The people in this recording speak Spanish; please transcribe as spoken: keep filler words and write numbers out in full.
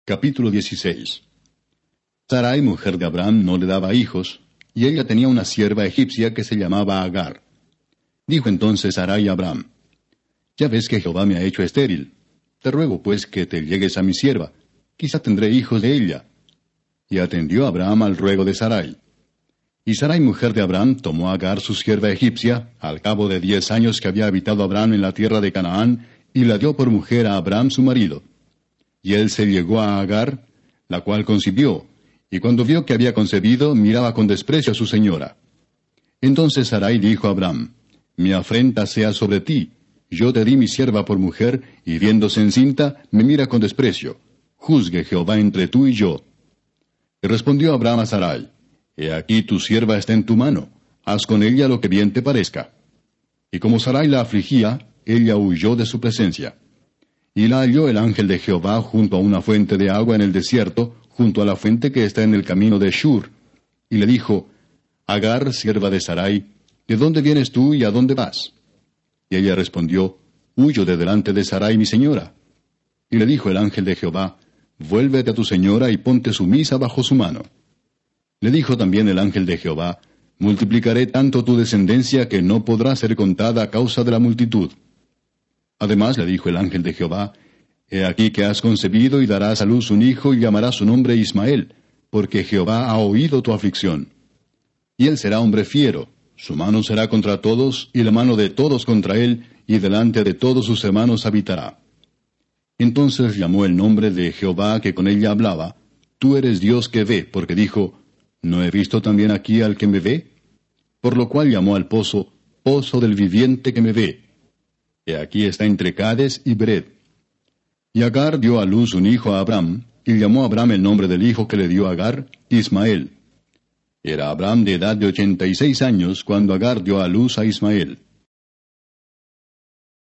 Capítulo dieciséis. Sarai, mujer de Abraham, no le daba hijos, y ella tenía una sierva egipcia que se llamaba Agar. Dijo entonces Sarai a Abraham: Ya ves que Jehová me ha hecho estéril. Te ruego pues que te llegues a mi sierva, quizá tendré hijos de ella. Y atendió Abraham al ruego de Sarai. Y Sarai, mujer de Abraham, tomó a Agar su sierva egipcia, al cabo de diez años que había habitado Abraham en la tierra de Canaán, y la dio por mujer a Abraham su marido. Y él se llegó a Agar, la cual concibió, y cuando vio que había concebido, miraba con desprecio a su señora. Entonces Sarai dijo a Abraham: Mi afrenta sea sobre ti. Yo te di mi sierva por mujer, y viéndose encinta, me mira con desprecio. Juzgue Jehová entre tú y yo. Y respondió Abraham a Sarai: He aquí tu sierva está en tu mano, haz con ella lo que bien te parezca. Y como Sarai la afligía, ella huyó de su presencia. Y la halló el ángel de Jehová junto a una fuente de agua en el desierto, junto a la fuente que está en el camino de Shur. Y le dijo: Agar, sierva de Sarai, ¿de dónde vienes tú y a dónde vas? Y ella respondió: Huyo de delante de Sarai mi señora. Y le dijo el ángel de Jehová: Vuélvete a tu señora y ponte sumisa bajo su mano. Le dijo también el ángel de Jehová: Multiplicaré tanto tu descendencia que no podrá ser contada a causa de la multitud. Además le dijo el ángel de Jehová: He aquí que has concebido y darás a luz un hijo y llamarás su nombre Ismael, porque Jehová ha oído tu aflicción. Y él será hombre fiero, su mano será contra todos, y la mano de todos contra él, y delante de todos sus hermanos habitará. Entonces llamó el nombre de Jehová que con ella hablaba: Tú eres Dios que ve, porque dijo: ¿No he visto también aquí al que me ve? Por lo cual llamó al pozo, Pozo del viviente que me ve. He aquí está entre Cades y Bered. Y Agar dio a luz un hijo a Abraham, y llamó a Abraham el nombre del hijo que le dio Agar, Ismael. Era Abraham de edad de ochenta y seis años cuando Agar dio a luz a Ismael.